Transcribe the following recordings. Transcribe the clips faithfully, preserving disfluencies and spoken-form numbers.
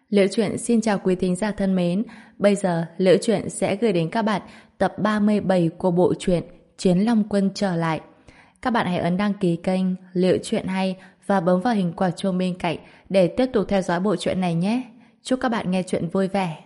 Liễu Chuyện xin chào quý thính giả thân mến. Bây giờ Liễu Chuyện sẽ gửi đến các bạn tập ba mươi bảy của bộ truyện Chiến Long Quân trở lại. Các bạn hãy ấn đăng ký kênh Liễu Chuyện hay và bấm vào hình quả chuông bên cạnh để tiếp tục theo dõi bộ truyện này nhé. Chúc các bạn nghe chuyện vui vẻ.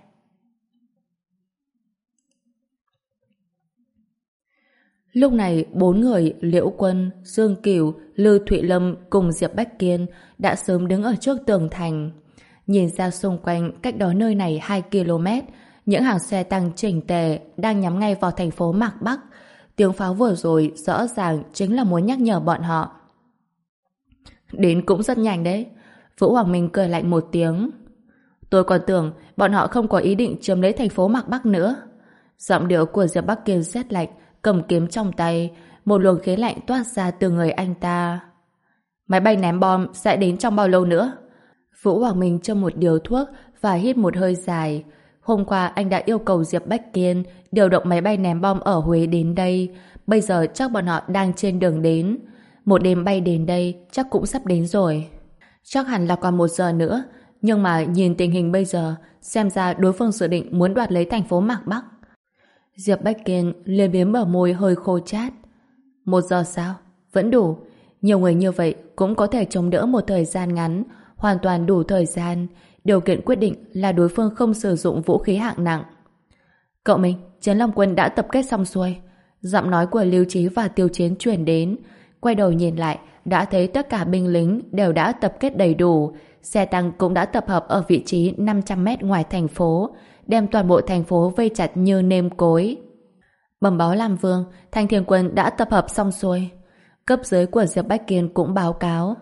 Lúc này, bốn người Liễu Quân, Dương Cửu, Lưu Thụy Lâm cùng Diệp Bách Kiên đã sớm đứng ở trước tường thành. Nhìn ra xung quanh cách đó nơi này hai ki lô mét, những hàng xe tăng chỉnh tề đang nhắm ngay vào thành phố Mạc Bắc. Tiếng pháo vừa rồi rõ ràng chính là muốn nhắc nhở bọn họ. Đến cũng rất nhanh đấy. Vũ Hoàng Minh cười lạnh một tiếng. Tôi còn tưởng bọn họ không có ý định chiếm lấy thành phố Mạc Bắc nữa. Giọng điệu của Diệp Bắc Kiên rét lạnh, cầm kiếm trong tay, một luồng khí lạnh toát ra từ người anh ta. Máy bay ném bom sẽ đến trong bao lâu nữa? Vũ Hoàng Minh châm một điếu thuốc và hít một hơi dài. Hôm qua anh đã yêu cầu Diệp Bách Kiên điều động máy bay ném bom ở Huế đến đây. Bây giờ chắc bọn họ đang trên đường đến. Một đêm bay đến đây chắc cũng sắp đến rồi. Chắc hẳn là còn một giờ nữa. Nhưng mà nhìn tình hình bây giờ, xem ra đối phương dự định muốn đoạt lấy thành phố Mạc Bắc. Diệp Bách Kiên liền biếm bờ môi hơi khô chát. Một giờ sao? Vẫn đủ. Nhiều người như vậy cũng có thể chống đỡ một thời gian ngắn, hoàn toàn đủ thời gian. Điều kiện quyết định là đối phương không sử dụng vũ khí hạng nặng. Cậu Minh, Chiến Long Quân đã tập kết xong xuôi. Giọng nói của Lưu Chí và Tiêu Chiến truyền đến. Quay đầu nhìn lại, đã thấy tất cả binh lính đều đã tập kết đầy đủ. Xe tăng cũng đã tập hợp ở vị trí năm trăm mét ngoài thành phố, đem toàn bộ thành phố vây chặt như nêm cối. Bẩm báo Lam Vương, Thanh Thiên Quân đã tập hợp xong xuôi. Cấp dưới của Diệp Bách Kiên cũng báo cáo.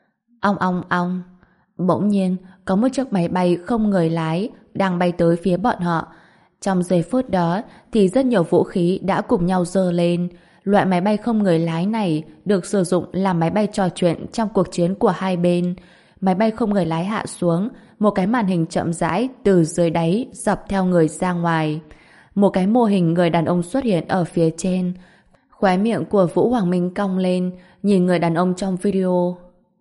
Ong ong ong. Bỗng nhiên, có một chiếc máy bay không người lái đang bay tới phía bọn họ. Trong giây phút đó thì rất nhiều vũ khí đã cùng nhau giơ lên. Loại máy bay không người lái này được sử dụng làm máy bay trò chuyện trong cuộc chiến của hai bên. Máy bay không người lái hạ xuống, một cái màn hình chậm rãi từ dưới đáy dọc theo người ra ngoài. Một cái mô hình người đàn ông xuất hiện ở phía trên. Khóe miệng của Vũ Hoàng Minh cong lên, nhìn người đàn ông trong video.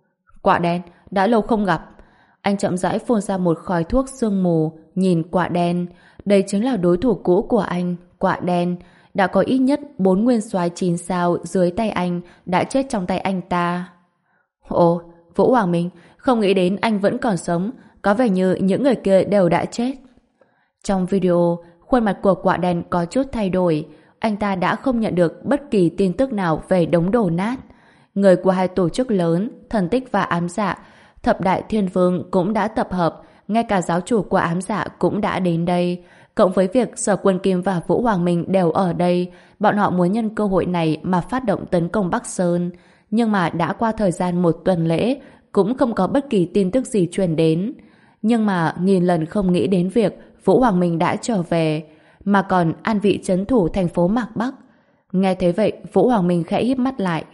Quạ đen, đã lâu không gặp. Anh chậm rãi phun ra một khói thuốc sương mù, nhìn Quạ đen. Đây chính là đối thủ cũ của anh, Quạ đen. Đã có ít nhất bốn nguyên soái chín sao dưới tay anh đã chết trong tay anh ta. Ồ, Vũ Hoàng Minh, không nghĩ đến anh vẫn còn sống, có vẻ như những người kia đều đã chết. Trong video, khuôn mặt của Quạ đen có chút thay đổi. Anh ta đã không nhận được bất kỳ tin tức nào về đống đổ nát. Người của hai tổ chức lớn, Thần Tích và Ám Dạ, Thập Đại Thiên Vương cũng đã tập hợp, ngay cả giáo chủ của Ám Dạ cũng đã đến đây. Cộng với việc Sở Quân Kim và Vũ Hoàng Minh đều ở đây, bọn họ muốn nhân cơ hội này mà phát động tấn công Bắc Sơn. Nhưng mà đã qua thời gian một tuần lễ, cũng không có bất kỳ tin tức gì truyền đến. Nhưng mà nghìn lần không nghĩ đến việc Vũ Hoàng Minh đã trở về, mà còn an vị trấn thủ thành phố Mạc Bắc. Nghe thấy vậy, Vũ Hoàng Minh khẽ híp mắt lại.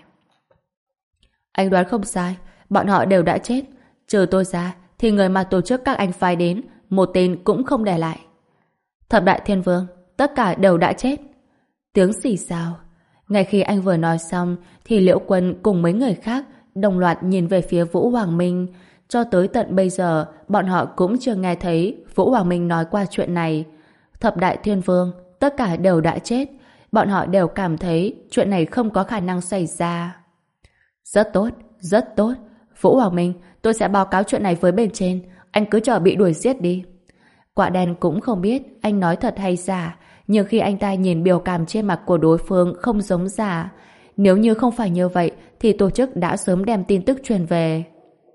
Anh đoán không sai, bọn họ đều đã chết. Trừ tôi ra, thì người mà tổ chức các anh phái đến, một tên cũng không để lại. Thập Đại Thiên Vương, tất cả đều đã chết. Tiếng xì xào. Ngay khi anh vừa nói xong, thì Liễu Quân cùng mấy người khác đồng loạt nhìn về phía Vũ Hoàng Minh. Cho tới tận bây giờ, bọn họ cũng chưa nghe thấy Vũ Hoàng Minh nói qua chuyện này. Thập Đại Thiên Vương, tất cả đều đã chết. Bọn họ đều cảm thấy chuyện này không có khả năng xảy ra. Rất tốt, rất tốt. Vũ Hoàng Minh, tôi sẽ báo cáo chuyện này với bên trên. Anh cứ chờ bị đuổi giết đi. Quạ đen cũng không biết anh nói thật hay giả, nhưng khi anh ta nhìn biểu cảm trên mặt của đối phương không giống giả. Nếu như không phải như vậy, thì tổ chức đã sớm đem tin tức truyền về.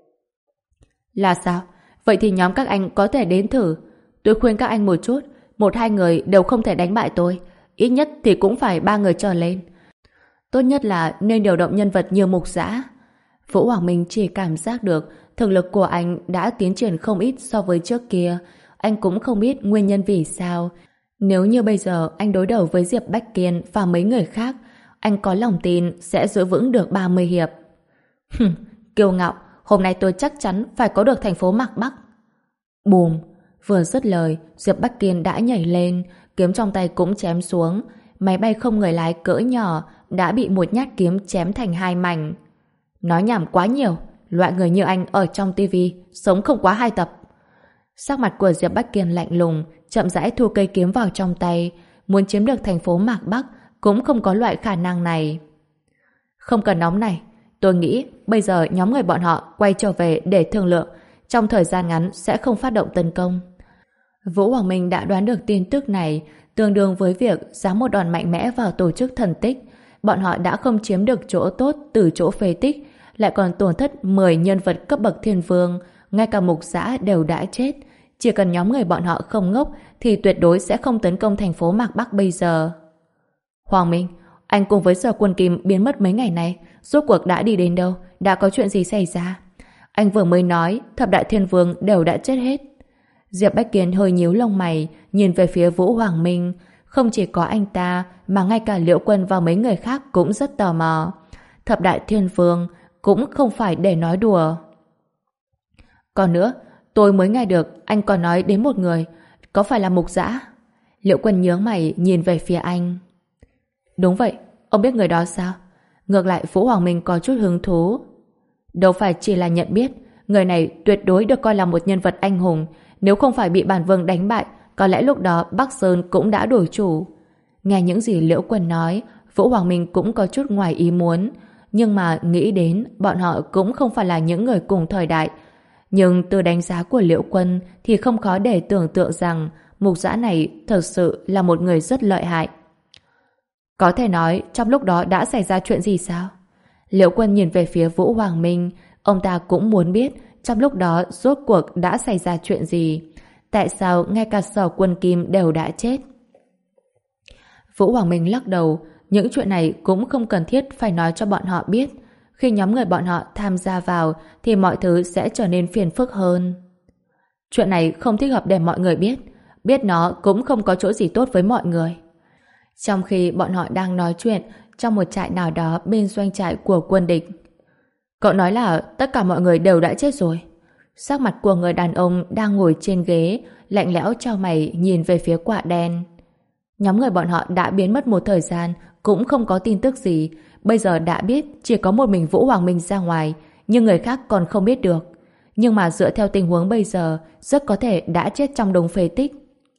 Là sao? Vậy thì nhóm các anh có thể đến thử. Tôi khuyên các anh một chút, một hai người đều không thể đánh bại tôi. Ít nhất thì cũng phải ba người trở lên. Tốt nhất là nên điều động nhân vật như Mục Dã. Vũ Hoàng Minh chỉ cảm giác được thực lực của anh đã tiến triển không ít so với trước kia. Anh cũng không biết nguyên nhân vì sao. Nếu như bây giờ anh đối đầu với Diệp Bách Kiên và mấy người khác, anh có lòng tin sẽ giữ vững được ba mươi hiệp. Hừm, kiêu ngạo, hôm nay tôi chắc chắn phải có được thành phố Mạc Bắc. Bùm, vừa dứt lời, Diệp Bách Kiên đã nhảy lên, kiếm trong tay cũng chém xuống. Máy bay không người lái cỡ nhỏ đã bị một nhát kiếm chém thành hai mảnh. Nói nhảm quá nhiều, loại người như anh ở trong tivi sống không quá hai tập. Sắc mặt của Diệp Bách Kiên lạnh lùng, chậm rãi thu cây kiếm vào trong tay. Muốn chiếm được thành phố Mạc Bắc cũng không có loại khả năng này. Không cần nóng này. Tôi nghĩ bây giờ nhóm người bọn họ quay trở về để thương lượng. Trong thời gian ngắn sẽ không phát động tấn công. Vũ Hoàng Minh đã đoán được tin tức này, tương đương với việc giáng một đòn mạnh mẽ vào tổ chức thần tích. Bọn họ đã không chiếm được chỗ tốt từ chỗ phế tích, lại còn tổn thất mười nhân vật cấp bậc thiên vương, ngay cả mục giã đều đã chết. Chỉ cần nhóm người bọn họ không ngốc thì tuyệt đối sẽ không tấn công thành phố Mạc Bắc bây giờ. Hoàng Minh, anh cùng với Sở Quân Kim biến mất mấy ngày này, rốt cuộc đã đi đến đâu, đã có chuyện gì xảy ra? Anh vừa mới nói thập đại thiên vương đều đã chết hết. Diệp Bách Kiên hơi nhíu lông mày, nhìn về phía Vũ Hoàng Minh. Không chỉ có anh ta, mà ngay cả Liễu Quân và mấy người khác cũng rất tò mò. Thập đại thiên vương cũng không phải để nói đùa. Còn nữa, tôi mới nghe được anh còn nói đến một người, có phải là Mục Dã? Liễu Quân nhướng mày nhìn về phía anh. Đúng vậy, ông biết người đó sao? Ngược lại Vũ Hoàng Minh có chút hứng thú. Đâu phải chỉ là nhận biết, người này tuyệt đối được coi là một nhân vật anh hùng. Nếu không phải bị bản vương đánh bại, có lẽ lúc đó Bắc Sơn cũng đã đổi chủ. Nghe những gì Liễu Quân nói, Vũ Hoàng Minh cũng có chút ngoài ý muốn. Nhưng mà nghĩ đến bọn họ cũng không phải là những người cùng thời đại. Nhưng từ đánh giá của Liễu Quân thì không khó để tưởng tượng rằng Mục Dã này thật sự là một người rất lợi hại. Có thể nói trong lúc đó đã xảy ra chuyện gì sao? Liễu Quân nhìn về phía Vũ Hoàng Minh, ông ta cũng muốn biết trong lúc đó rốt cuộc đã xảy ra chuyện gì. Tại sao ngay cả Sở Quân Kim đều đã chết? Vũ Hoàng Minh lắc đầu, những chuyện này cũng không cần thiết phải nói cho bọn họ biết. Khi nhóm người bọn họ tham gia vào thì mọi thứ sẽ trở nên phiền phức hơn. Chuyện này không thích hợp để mọi người biết. Biết nó cũng không có chỗ gì tốt với mọi người. Trong khi bọn họ đang nói chuyện trong một trại nào đó bên doanh trại của quân địch. Cậu nói là tất cả mọi người đều đã chết rồi. Sắc mặt của người đàn ông đang ngồi trên ghế lạnh lẽo chau mày nhìn về phía Quạ Đen. Nhóm người bọn họ đã biến mất một thời gian, cũng không có tin tức gì. Bây giờ đã biết chỉ có một mình Vũ Hoàng Minh ra ngoài, nhưng người khác còn không biết được. Nhưng mà dựa theo tình huống bây giờ, rất có thể đã chết trong đống phế tích.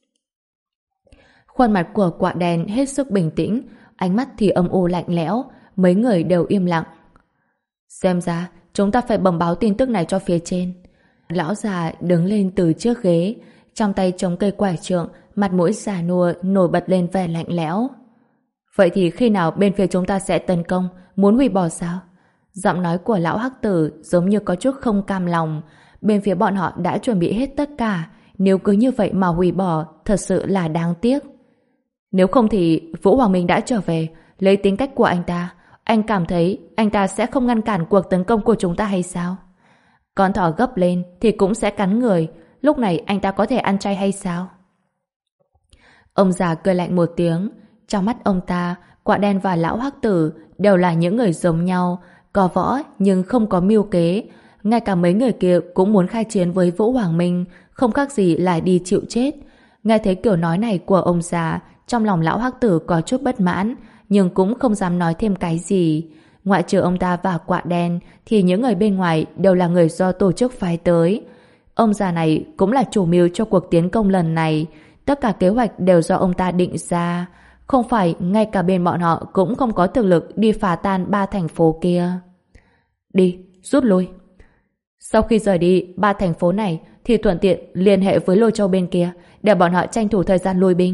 Khuôn mặt của Quạ Đen hết sức bình tĩnh, ánh mắt thì âm u lạnh lẽo, mấy người đều im lặng. Xem ra, chúng ta phải bẩm báo tin tức này cho phía trên. Lão già đứng lên từ trước ghế, trong tay chống cây quải trượng, mặt mũi già nua nổi bật lên vẻ lạnh lẽo. Vậy thì khi nào bên phía chúng ta sẽ tấn công, muốn hủy bỏ sao? Giọng nói của lão hắc tử giống như có chút không cam lòng. Bên phía bọn họ đã chuẩn bị hết tất cả, nếu cứ như vậy mà hủy bỏ, thật sự là đáng tiếc. Nếu không thì Vũ Hoàng Minh đã trở về, lấy tính cách của anh ta, anh cảm thấy anh ta sẽ không ngăn cản cuộc tấn công của chúng ta hay sao? Con thỏ gấp lên thì cũng sẽ cắn người, lúc này anh ta có thể ăn chay hay sao? Ông già cười lạnh một tiếng. Trong mắt ông ta, Quạ Đen và lão hắc tử đều là những người giống nhau, có võ nhưng không có mưu kế. Ngay cả mấy người kia cũng muốn khai chiến với Vũ Hoàng Minh, không khác gì là đi chịu chết. Nghe thấy kiểu nói này của ông già, trong lòng lão hắc tử có chút bất mãn, nhưng cũng không dám nói thêm cái gì. Ngoại trừ ông ta và Quạ Đen thì những người bên ngoài đều là người do tổ chức phái tới. Ông già này cũng là chủ mưu cho cuộc tiến công lần này. Tất cả kế hoạch đều do ông ta định ra. Không phải ngay cả bên bọn họ cũng không có thực lực đi phá tan ba thành phố kia. Đi, rút lui. Sau khi rời đi ba thành phố này thì thuận tiện liên hệ với Lôi Châu bên kia để bọn họ tranh thủ thời gian lui binh.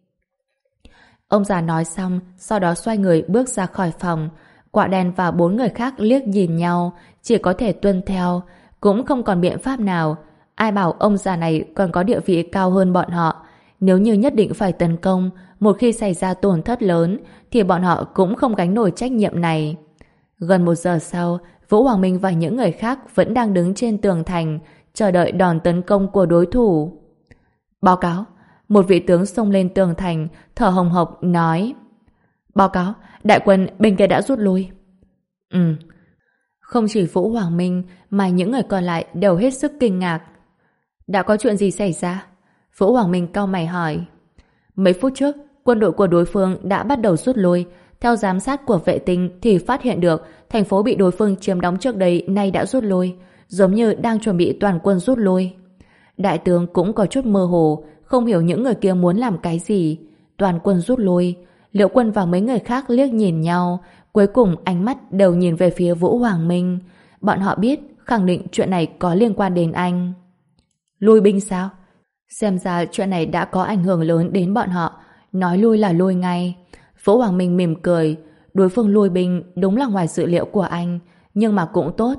Ông già nói xong, sau đó xoay người bước ra khỏi phòng. Quạ Đen và bốn người khác liếc nhìn nhau, chỉ có thể tuân theo, cũng không còn biện pháp nào. Ai bảo ông già này còn có địa vị cao hơn bọn họ. Nếu như nhất định phải tấn công, một khi xảy ra tổn thất lớn, thì bọn họ cũng không gánh nổi trách nhiệm này. Gần một giờ sau, Vũ Hoàng Minh và những người khác vẫn đang đứng trên tường thành, chờ đợi đòn tấn công của đối thủ. Báo cáo, một vị tướng xông lên tường thành, thở hồng hộc nói. Báo cáo, đại quân bên kia đã rút lui. Ừ. Không chỉ Vũ Hoàng Minh mà những người còn lại đều hết sức kinh ngạc. Đã có chuyện gì xảy ra? Vũ Hoàng Minh cau mày hỏi. Mấy phút trước, quân đội của đối phương đã bắt đầu rút lui. Theo giám sát của vệ tinh thì phát hiện được thành phố bị đối phương chiếm đóng trước đây nay đã rút lui, giống như đang chuẩn bị toàn quân rút lui. Đại tướng cũng có chút mơ hồ, không hiểu những người kia muốn làm cái gì. Toàn quân rút lui, Liễu Quân và mấy người khác liếc nhìn nhau, cuối cùng ánh mắt đều nhìn về phía Vũ Hoàng Minh. Bọn họ biết, khẳng định chuyện này có liên quan đến anh. Lui binh sao? Xem ra chuyện này đã có ảnh hưởng lớn đến bọn họ, nói lui là lui ngay. Vũ Hoàng Minh mỉm cười, đối phương lui binh đúng là ngoài dự liệu của anh, nhưng mà cũng tốt.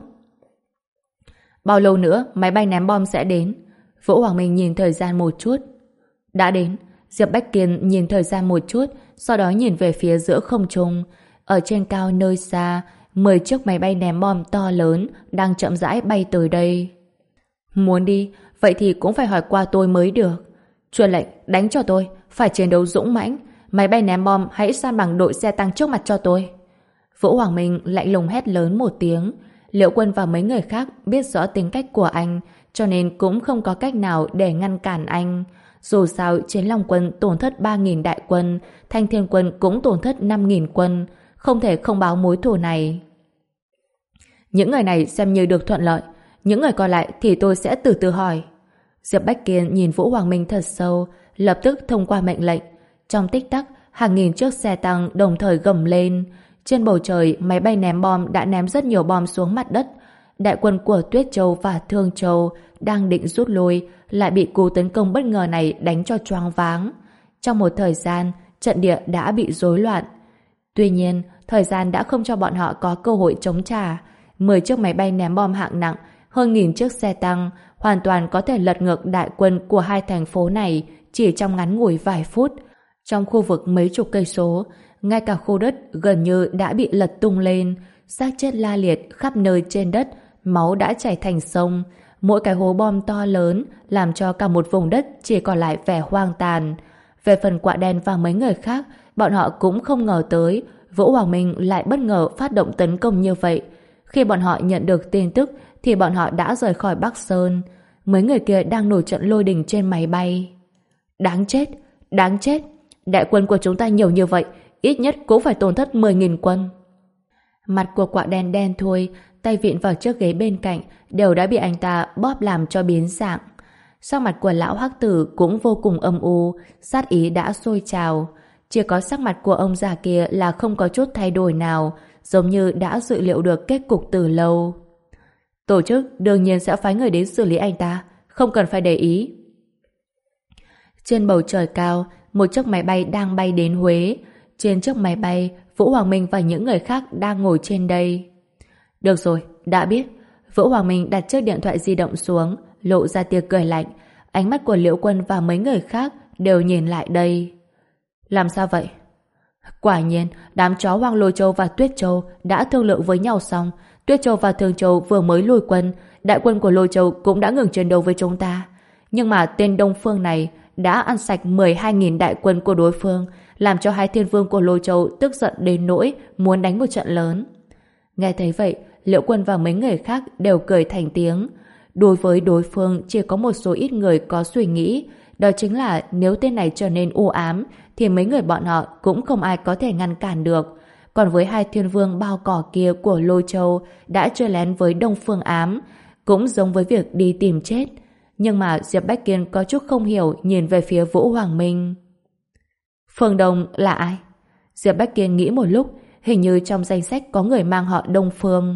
Bao lâu nữa máy bay ném bom sẽ đến? Vũ Hoàng Minh nhìn thời gian một chút. Đã đến. Diệp Bách Kiên nhìn thời gian một chút, sau đó nhìn về phía giữa không trung. Ở trên cao nơi xa, mười chiếc máy bay ném bom to lớn đang chậm rãi bay tới đây. Muốn đi, vậy thì cũng phải hỏi qua tôi mới được. Truyền lệnh, đánh cho tôi, phải chiến đấu dũng mãnh. Máy bay ném bom hãy san bằng đội xe tăng trước mặt cho tôi. Vũ Hoàng Minh lạnh lùng hét lớn một tiếng. Liễu Quân và mấy người khác biết rõ tính cách của anh, cho nên cũng không có cách nào để ngăn cản anh. Dù sao, Chiến Long quân tổn thất ba nghìn đại quân, Thanh Thiên quân cũng tổn thất năm nghìn quân, không thể không báo mối thù này. Những người này xem như được thuận lợi, những người còn lại thì tôi sẽ từ từ hỏi. Diệp Bách Kiên nhìn Vũ Hoàng Minh thật sâu, lập tức thông qua mệnh lệnh. Trong tích tắc, hàng nghìn chiếc xe tăng đồng thời gầm lên. Trên bầu trời, máy bay ném bom đã ném rất nhiều bom xuống mặt đất. Đại quân của Tuyết Châu và Thương Châu đang định rút lui, lại bị cú tấn công bất ngờ này đánh cho choáng váng. Trong một thời gian, trận địa đã bị rối loạn. Tuy nhiên, thời gian đã không cho bọn họ có cơ hội chống trả. Mười chiếc máy bay ném bom hạng nặng, hơn nghìn chiếc xe tăng, hoàn toàn có thể lật ngược đại quân của hai thành phố này chỉ trong ngắn ngủi vài phút. Trong khu vực mấy chục cây số, ngay cả khu đất gần như đã bị lật tung lên, xác chết la liệt khắp nơi trên đất, máu đã chảy thành sông. Mỗi cái hố bom to lớn làm cho cả một vùng đất chỉ còn lại vẻ hoang tàn. Về phần Quạ Đen và mấy người khác, bọn họ cũng không ngờ tới Vũ Hoàng Minh lại bất ngờ phát động tấn công như vậy. Khi bọn họ nhận được tin tức thì bọn họ đã rời khỏi Bắc Sơn. Mấy người kia đang nổi trận lôi đình trên máy bay. Đáng chết, đáng chết. Đại quân của chúng ta nhiều như vậy, ít nhất cũng phải tổn thất mười nghìn quân. Mặt của Quạ Đen đen thui, tay vịn vào chiếc ghế bên cạnh đều đã bị anh ta bóp làm cho biến dạng. Sắc mặt của lão hắc tử cũng vô cùng âm u, sát ý đã sôi trào. Chỉ có sắc mặt của ông già kia là không có chút thay đổi nào, giống như đã dự liệu được kết cục từ lâu. Tổ chức đương nhiên sẽ phái người đến xử lý anh ta, không cần phải để ý. Trên bầu trời cao, một chiếc máy bay đang bay đến Huế. Trên chiếc máy bay, Vũ Hoàng Minh và những người khác đang ngồi trên đây. Được rồi, đã biết. Vũ Hoàng Minh đặt chiếc điện thoại di động xuống, lộ ra tia cười lạnh. Ánh mắt của Liễu Quân và mấy người khác đều nhìn lại đây. Làm sao vậy? Quả nhiên, đám chó Hoang Lôi Châu và Tuyết Châu đã thương lượng với nhau xong. Tuyết Châu và Thương Châu vừa mới lùi quân, đại quân của Lôi Châu cũng đã ngừng chiến đấu với chúng ta. Nhưng mà tên Đông Phương này đã ăn sạch mười hai nghìn đại quân của đối phương, làm cho hai thiên vương của Lôi Châu tức giận đến nỗi muốn đánh một trận lớn. Nghe thấy vậy, Liễu Quân và mấy người khác đều cười thành tiếng. Đối với đối phương chỉ có một số ít người có suy nghĩ, đó chính là nếu tên này trở nên u ám thì mấy người bọn họ cũng không ai có thể ngăn cản được. Còn với hai thiên vương bao cỏ kia của Lôi Châu đã chơi lén với Đông Phương Ám, cũng giống với việc đi tìm chết. Nhưng mà Diệp Bách Kiên có chút không hiểu nhìn về phía Vũ Hoàng Minh. Phương Đông là ai? Diệp Bách Kiên nghĩ một lúc, hình như trong danh sách có người mang họ Đông Phương.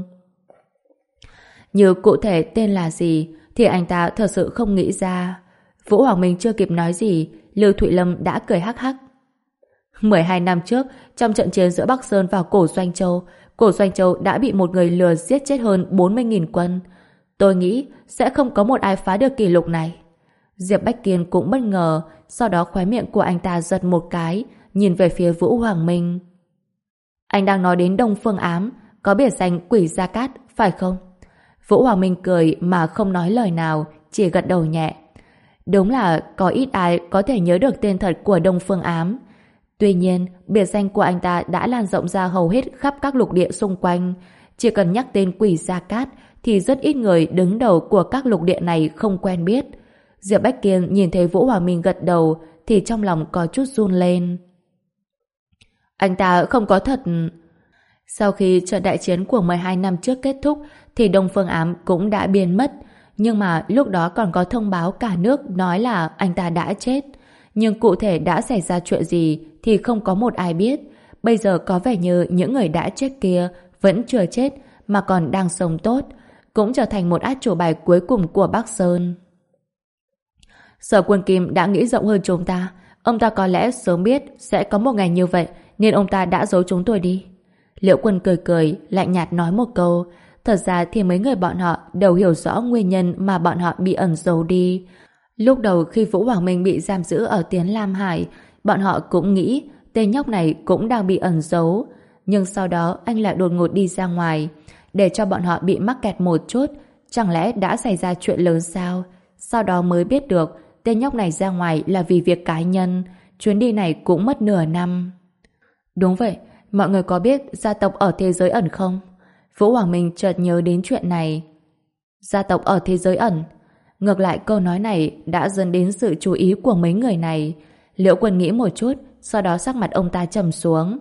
Như cụ thể tên là gì thì anh ta thật sự không nghĩ ra. Vũ Hoàng Minh chưa kịp nói gì, Lưu Thụy Lâm đã cười hắc hắc. mười hai năm trước, trong trận chiến giữa Bắc Sơn và Cổ Doanh Châu, Cổ Doanh Châu đã bị một người lừa giết chết hơn bốn mươi nghìn quân. Tôi nghĩ sẽ không có một ai phá được kỷ lục này. Diệp Bách Kiên cũng bất ngờ, sau đó khóe miệng của anh ta giật một cái, nhìn về phía Vũ Hoàng Minh. Anh đang nói đến Đông Phương Ám, có biệt danh Quỷ Gia Cát, phải không? Vũ Hoàng Minh cười mà không nói lời nào, chỉ gật đầu nhẹ. Đúng là có ít ai có thể nhớ được tên thật của Đông Phương Ám. Tuy nhiên, biệt danh của anh ta đã lan rộng ra hầu hết khắp các lục địa xung quanh. Chỉ cần nhắc tên Quỷ Gia Cát thì rất ít người đứng đầu của các lục địa này không quen biết. Diệp Bách Kiên nhìn thấy Vũ Hoàng Minh gật đầu thì trong lòng có chút run lên. Anh ta không có thật... Sau khi trận đại chiến của mười hai năm trước kết thúc thì Đông Phương Ám cũng đã biến mất. Nhưng mà lúc đó còn có thông báo cả nước nói là anh ta đã chết. Nhưng cụ thể đã xảy ra chuyện gì thì không có một ai biết. Bây giờ có vẻ như những người đã chết kia vẫn chưa chết mà còn đang sống tốt, cũng trở thành một át chủ bài cuối cùng của Bắc Sơn. Sở Quân Kim đã nghĩ rộng hơn chúng ta. Ông ta có lẽ sớm biết sẽ có một ngày như vậy nên ông ta đã giấu chúng tôi đi. Liễu Quân cười cười, lạnh nhạt nói một câu. Thật ra thì mấy người bọn họ đều hiểu rõ nguyên nhân mà bọn họ bị ẩn giấu đi. Lúc đầu khi Vũ Hoàng Minh bị giam giữ ở Tiến Lam Hải, bọn họ cũng nghĩ tên nhóc này cũng đang bị ẩn giấu. Nhưng sau đó anh lại đột ngột đi ra ngoài, để cho bọn họ bị mắc kẹt một chút. Chẳng lẽ đã xảy ra chuyện lớn sao? Sau đó mới biết được tên nhóc này ra ngoài là vì việc cá nhân. Chuyến đi này cũng mất nửa năm. Đúng vậy, mọi người có biết gia tộc ở thế giới ẩn không? Vũ Hoàng Minh chợt nhớ đến chuyện này. Gia tộc ở thế giới ẩn? Ngược lại câu nói này đã dẫn đến sự chú ý của mấy người này. Liễu Quân nghĩ một chút, sau đó sắc mặt ông ta trầm xuống.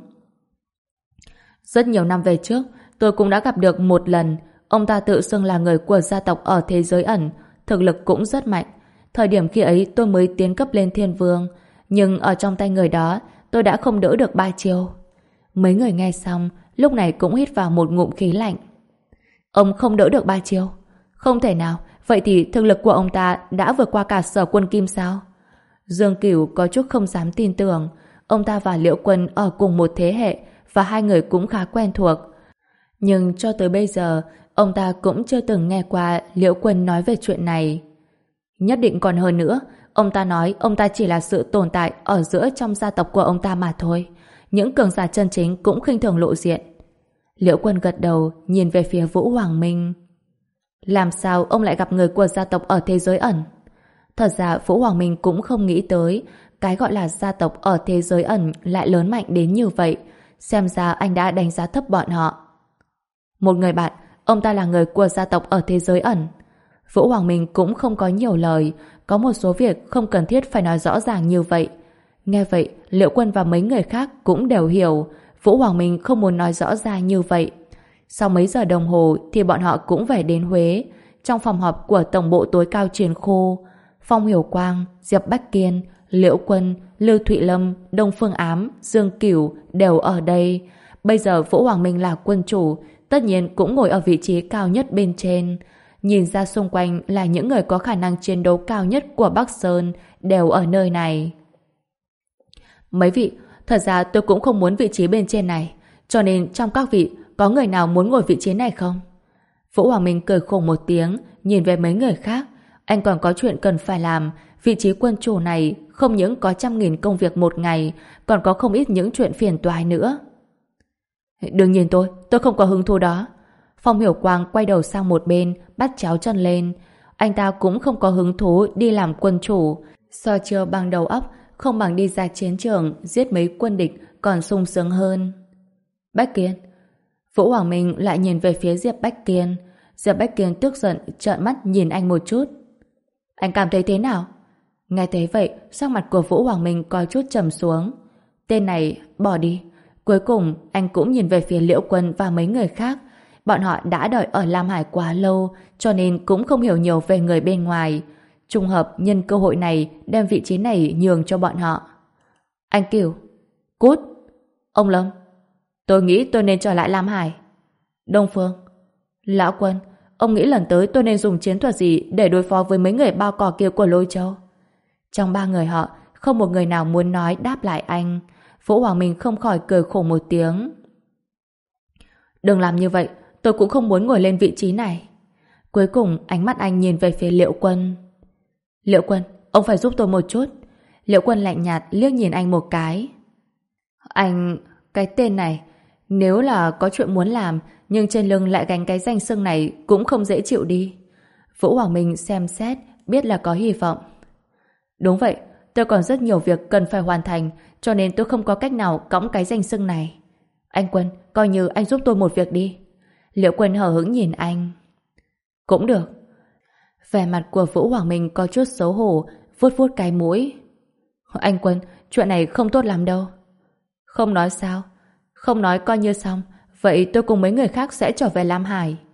Rất nhiều năm về trước, tôi cũng đã gặp được một lần. Ông ta tự xưng là người của gia tộc ở thế giới ẩn, thực lực cũng rất mạnh. Thời điểm khi ấy tôi mới tiến cấp lên thiên vương, nhưng ở trong tay người đó tôi đã không đỡ được ba chiêu. Mấy người nghe xong lúc này cũng hít vào một ngụm khí lạnh. Ông không đỡ được ba chiêu? Không thể nào. Vậy thì thực lực của ông ta đã vượt qua cả Sở Quân Kim sao? Dương Cửu có chút không dám tin tưởng. Ông ta và Liễu Quân ở cùng một thế hệ và hai người cũng khá quen thuộc. Nhưng cho tới bây giờ ông ta cũng chưa từng nghe qua Liễu Quân nói về chuyện này. Nhất định còn hơn nữa, ông ta nói ông ta chỉ là sự tồn tại ở giữa trong gia tộc của ông ta mà thôi. Những cường giả chân chính cũng khinh thường lộ diện. Liễu Quân gật đầu, nhìn về phía Vũ Hoàng Minh. Làm sao ông lại gặp người của gia tộc ở thế giới ẩn? Thật ra Vũ Hoàng Minh cũng không nghĩ tới cái gọi là gia tộc ở thế giới ẩn lại lớn mạnh đến như vậy. Xem ra anh đã đánh giá thấp bọn họ. Một người bạn, ông ta là người của gia tộc ở thế giới ẩn. Vũ Hoàng Minh cũng không có nhiều lời, có một số việc không cần thiết phải nói rõ ràng như vậy. Nghe vậy, Liễu Quân và mấy người khác cũng đều hiểu Vũ Hoàng Minh không muốn nói rõ ràng như vậy. Sau mấy giờ đồng hồ thì bọn họ cũng về đến Huế, trong phòng họp của Tổng bộ tối cao Chiến khu. Phong Hiểu Quang, Diệp Bách Kiên, Liễu Quân, Lưu Thụy Lâm, Đông Phương Ám, Dương Cửu đều ở đây. Bây giờ Vũ Hoàng Minh là quân chủ, tất nhiên cũng ngồi ở vị trí cao nhất bên trên. Nhìn ra xung quanh là những người có khả năng chiến đấu cao nhất của Bắc Sơn đều ở nơi này. Mấy vị, thật ra tôi cũng không muốn vị trí bên trên này, cho nên trong các vị có người nào muốn ngồi vị trí này không? Vũ Hoàng Minh cười khổ một tiếng, nhìn về mấy người khác. Anh còn có chuyện cần phải làm. Vị trí quân chủ này không những có trăm nghìn công việc một ngày, còn có không ít những chuyện phiền toái nữa. Đừng nhìn tôi, tôi không có hứng thú đó. Phong Hiểu Quang quay đầu sang một bên, bắt chéo chân lên. Anh ta cũng không có hứng thú đi làm quân chủ. So chiêu bằng đầu óc, không bằng đi ra chiến trường giết mấy quân địch còn sung sướng hơn. Bách Kiên. Vũ Hoàng Minh lại nhìn về phía Diệp Bách Kiên. Diệp Bách Kiên tức giận trợn mắt nhìn anh một chút. Anh cảm thấy thế nào? Nghe thấy vậy, sắc mặt của Vũ Hoàng Minh có chút trầm xuống. Tên này bỏ đi. Cuối cùng anh cũng nhìn về phía Liễu Quân và mấy người khác. Bọn họ đã đợi ở Lam Hải quá lâu, cho nên cũng không hiểu nhiều về người bên ngoài. Trùng hợp nhân cơ hội này đem vị trí này nhường cho bọn họ. Anh Kiều. Cút. Ông Lâm. Tôi nghĩ tôi nên trở lại Lam Hải. Đông Phương. Lão Quân, ông nghĩ lần tới tôi nên dùng chiến thuật gì để đối phó với mấy người bao cò kia của Lôi Châu? Trong ba người họ, không một người nào muốn nói đáp lại anh. Vũ Hoàng Minh không khỏi cười khổ một tiếng. Đừng làm như vậy, tôi cũng không muốn ngồi lên vị trí này. Cuối cùng ánh mắt anh nhìn về phía Liễu Quân. Liễu Quân, ông phải giúp tôi một chút. Liễu Quân lạnh nhạt liếc nhìn anh một cái. Anh, cái tên này, nếu là có chuyện muốn làm nhưng trên lưng lại gánh cái danh xưng này cũng không dễ chịu đi. Vũ Hoàng Minh xem xét, biết là có hy vọng. Đúng vậy, tôi còn rất nhiều việc cần phải hoàn thành, cho nên tôi không có cách nào cõng cái danh xưng này. Anh Quân, coi như anh giúp tôi một việc đi. Liễu Quân hờ hững nhìn anh. Cũng được. Vẻ mặt của Vũ Hoàng Minh có chút xấu hổ, vuốt vuốt cái mũi. Anh Quân, chuyện này không tốt lắm đâu. Không nói sao? Không nói coi như xong. Vậy tôi cùng mấy người khác sẽ trở về Lam Hải.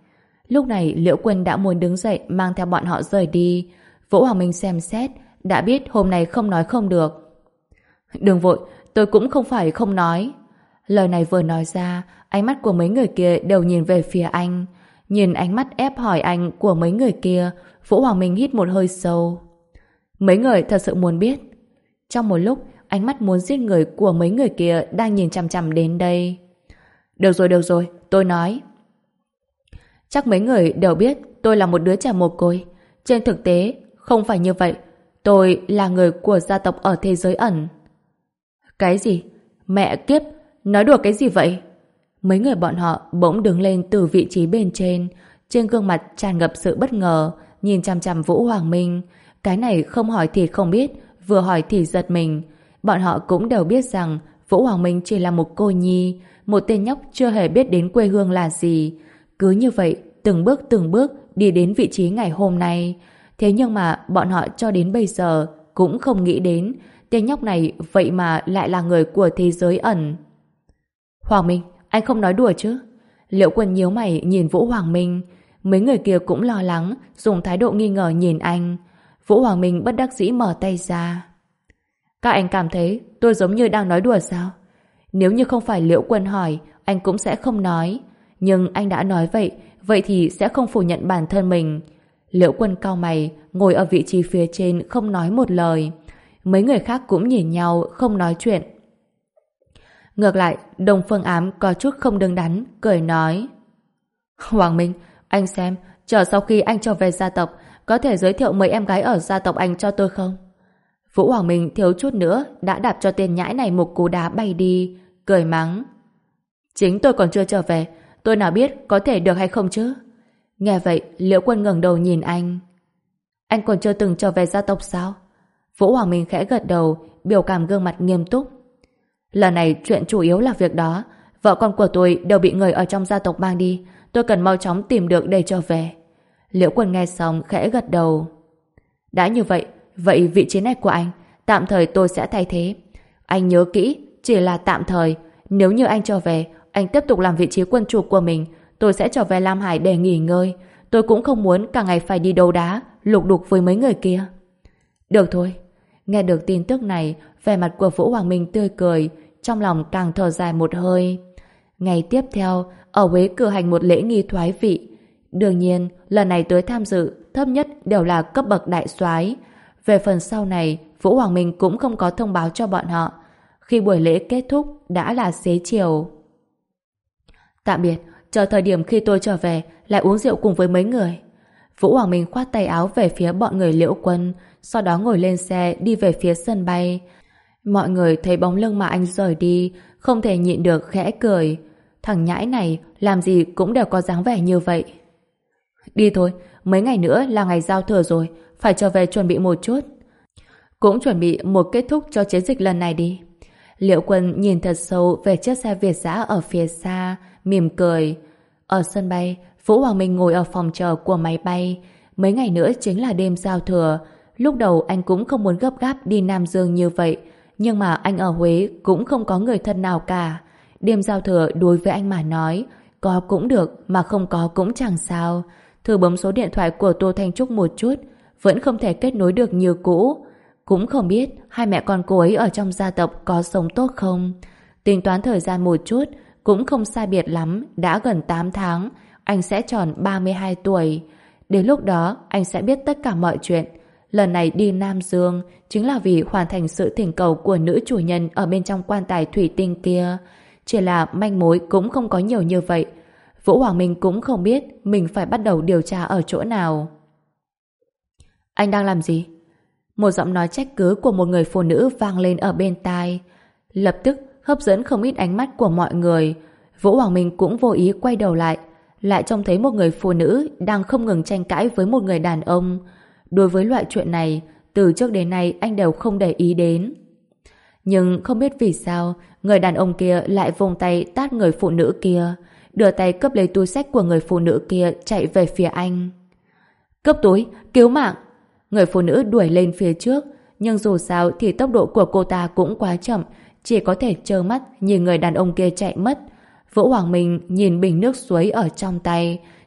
Lúc này Liễu Quân đã muốn đứng dậy mang theo bọn họ rời đi. Vũ Hoàng Minh xem xét, đã biết hôm nay không nói không được. Đừng vội, tôi cũng không phải không nói. Lời này vừa nói ra, ánh mắt của mấy người kia đều nhìn về phía anh. Nhìn ánh mắt ép hỏi anh của mấy người kia, Vũ Hoàng Minh hít một hơi sâu. Mấy người thật sự muốn biết. Trong một lúc, ánh mắt muốn giết người của mấy người kia đang nhìn chằm chằm đến đây. Được rồi, được rồi, tôi nói. Chắc mấy người đều biết tôi là một đứa trẻ mồ côi. Trên thực tế, không phải như vậy. Tôi là người của gia tộc ở thế giới ẩn. Cái gì? Mẹ kiếp, nói đùa cái gì vậy? Mấy người bọn họ bỗng đứng lên từ vị trí bên trên, trên gương mặt tràn ngập sự bất ngờ, nhìn chằm chằm Vũ Hoàng Minh. Cái này không hỏi thì không biết, vừa hỏi thì giật mình. Bọn họ cũng đều biết rằng Vũ Hoàng Minh chỉ là một cô nhi, một tên nhóc chưa hề biết đến quê hương là gì. Cứ như vậy, từng bước từng bước đi đến vị trí ngày hôm nay. Thế nhưng mà bọn họ cho đến bây giờ cũng không nghĩ đến tên nhóc này vậy mà lại là người của thế giới ẩn. Hoàng Minh, anh không nói đùa chứ? Liễu Quân nhíu mày nhìn Vũ Hoàng Minh. Mấy người kia cũng lo lắng, dùng thái độ nghi ngờ nhìn anh. Vũ Hoàng Minh bất đắc dĩ mở tay ra. Các anh cảm thấy tôi giống như đang nói đùa sao? Nếu như không phải Liễu Quân hỏi, anh cũng sẽ không nói. Nhưng anh đã nói vậy, vậy thì sẽ không phủ nhận bản thân mình. Liễu Quân cau mày, ngồi ở vị trí phía trên không nói một lời. Mấy người khác cũng nhìn nhau, không nói chuyện. Ngược lại, Đông Phương Ám có chút không đứng đắn, cười nói. Hoàng Minh, anh xem, chờ sau khi anh trở về gia tộc, có thể giới thiệu mấy em gái ở gia tộc anh cho tôi không? Vũ Hoàng Minh thiếu chút nữa đã đạp cho tên nhãi này một cú đá bay đi, cười mắng. Chính tôi còn chưa trở về, tôi nào biết có thể được hay không chứ? Nghe vậy, Liễu Quân ngẩng đầu nhìn anh. Anh còn chưa từng trở về gia tộc sao? Vũ Hoàng Minh khẽ gật đầu, biểu cảm gương mặt nghiêm túc. Lần này chuyện chủ yếu là việc đó. Vợ con của tôi đều bị người ở trong gia tộc mang đi. Tôi cần mau chóng tìm được để trở về. Liễu Quân nghe xong khẽ gật đầu. Đã như vậy, vậy vị trí này của anh, tạm thời tôi sẽ thay thế. Anh nhớ kỹ, chỉ là tạm thời. Nếu như anh trở về, anh tiếp tục làm vị trí quân chủ của mình, tôi sẽ trở về Lam Hải để nghỉ ngơi. Tôi cũng không muốn cả ngày phải đi đấu đá, lục đục với mấy người kia. Được thôi. Nghe được tin tức này, vẻ mặt của Vũ Hoàng Minh tươi cười, trong lòng càng thở dài một hơi. Ngày tiếp theo, ở Huế cử hành một lễ nghi thoái vị. Đương nhiên, lần này tới tham dự, thấp nhất đều là cấp bậc đại soái. Về phần sau này, Vũ Hoàng Minh cũng không có thông báo cho bọn họ. Khi buổi lễ kết thúc, đã là xế chiều. Tạm biệt, chờ thời điểm khi tôi trở về, lại uống rượu cùng với mấy người. Vũ Hoàng Minh khoát tay áo về phía bọn người Liễu Quân, sau đó ngồi lên xe đi về phía sân bay. Mọi người thấy bóng lưng mà anh rời đi, không thể nhịn được khẽ cười. Thằng nhãi này làm gì cũng đều có dáng vẻ như vậy. Đi thôi, mấy ngày nữa là ngày giao thừa rồi, phải trở về chuẩn bị một chút. Cũng chuẩn bị một kết thúc cho chiến dịch lần này đi. Liễu Quân nhìn thật sâu về chiếc xe Việt dã ở phía xa, mỉm cười. Ở sân bay, Vũ Hoàng Minh ngồi ở phòng chờ của máy bay. Mấy ngày nữa chính là đêm giao thừa. Lúc đầu anh cũng không muốn gấp gáp đi Nam Dương như vậy, nhưng mà anh ở Huế cũng không có người thân nào cả. Đêm giao thừa đối với anh mà nói, có cũng được mà không có cũng chẳng sao. Thử bấm số điện thoại của Tô Thanh Trúc một chút, vẫn không thể kết nối được như cũ. Cũng không biết hai mẹ con cô ấy ở trong gia tộc có sống tốt không. Tính toán thời gian một chút, cũng không sai biệt lắm, đã gần tám tháng, anh sẽ tròn ba mươi hai tuổi. Đến lúc đó, anh sẽ biết tất cả mọi chuyện. Lần này đi Nam Dương chính là vì hoàn thành sự thỉnh cầu của nữ chủ nhân ở bên trong quan tài thủy tinh kia. Chỉ là manh mối cũng không có nhiều như vậy. Vũ Hoàng Minh cũng không biết mình phải bắt đầu điều tra ở chỗ nào. Anh đang làm gì? Một giọng nói trách cứ của một người phụ nữ vang lên ở bên tai. Lập tức hấp dẫn không ít ánh mắt của mọi người. Vũ Hoàng Minh cũng vô ý quay đầu lại, lại trông thấy một người phụ nữ đang không ngừng tranh cãi với một người đàn ông. Đối với loại chuyện này, từ trước đến nay anh đều không để ý đến. Nhưng không biết vì sao, người đàn ông kia lại vung tay tát người phụ nữ kia, đưa tay cướp lấy túi xách của người phụ nữ kia chạy về phía anh. Cướp túi, cứu mạng! Người phụ nữ đuổi lên phía trước, nhưng dù sao thì tốc độ của cô ta cũng quá chậm, chỉ có thể trơ mắt nhìn người đàn ông kia chạy mất. Vũ Hoàng Minh nhìn bình nước suối ở trong tay,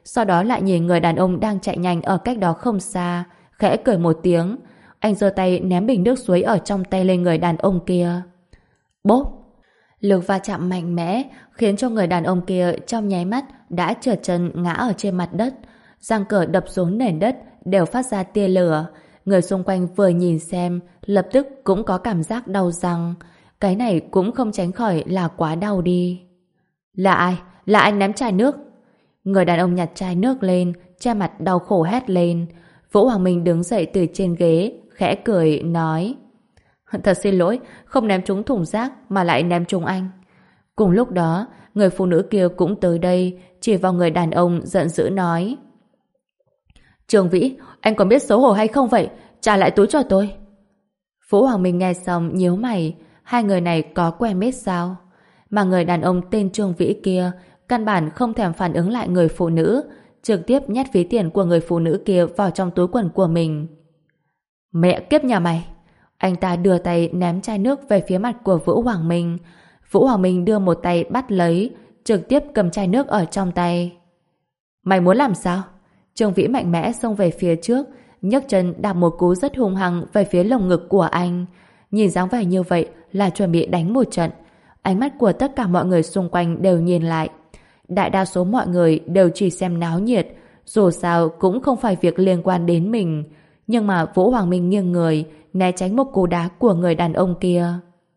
sau đó lại nhìn người đàn ông đang chạy nhanh ở cách đó không xa, khẽ cười một tiếng. Anh giơ tay ném bình nước suối ở trong tay lên người đàn ông kia. Bốp! Lực va chạm mạnh mẽ khiến cho người đàn ông kia trong nháy mắt đã trượt chân ngã ở trên mặt đất. Răng cửa đập xuống nền đất đều phát ra tia lửa. Người xung quanh vừa nhìn xem lập tức cũng có cảm giác đau răng. Cái này cũng không tránh khỏi là quá đau đi. Là ai? Là anh ném chai nước. Người đàn ông nhặt chai nước lên, che mặt đau khổ hét lên. Vũ Hoàng Minh đứng dậy từ trên ghế, khẽ cười nói: Thật xin lỗi, không ném trúng thùng rác mà lại ném trúng anh. Cùng lúc đó, người phụ nữ kia cũng tới đây, chỉ vào người đàn ông giận dữ nói: Trường Vĩ, anh còn biết xấu hổ hay không vậy? Trả lại túi cho tôi. Vũ Hoàng Minh nghe xong nhíu mày, hai người này có quen biết sao? Mà người đàn ông tên Trương Vĩ kia căn bản không thèm phản ứng lại người phụ nữ, trực tiếp nhét ví tiền của người phụ nữ kia vào trong túi quần của mình. Mẹ kiếp nhà mày! Anh ta đưa tay ném chai nước về phía mặt của Vũ Hoàng Minh. Vũ Hoàng Minh đưa một tay bắt lấy, trực tiếp cầm chai nước ở trong tay. Mày muốn làm sao? Trương Vĩ mạnh mẽ xông về phía trước, nhấc chân đạp một cú rất hung hăng về phía lồng ngực của anh. Nhìn dáng vẻ như vậy là chuẩn bị đánh một trận. Ánh mắt của tất cả mọi người xung quanh đều nhìn lại. Đại đa số mọi người đều chỉ xem náo nhiệt, dù sao cũng không phải việc liên quan đến mình. Nhưng mà Vũ Hoàng Minh nghiêng người, né tránh một cú đá của người đàn ông kia.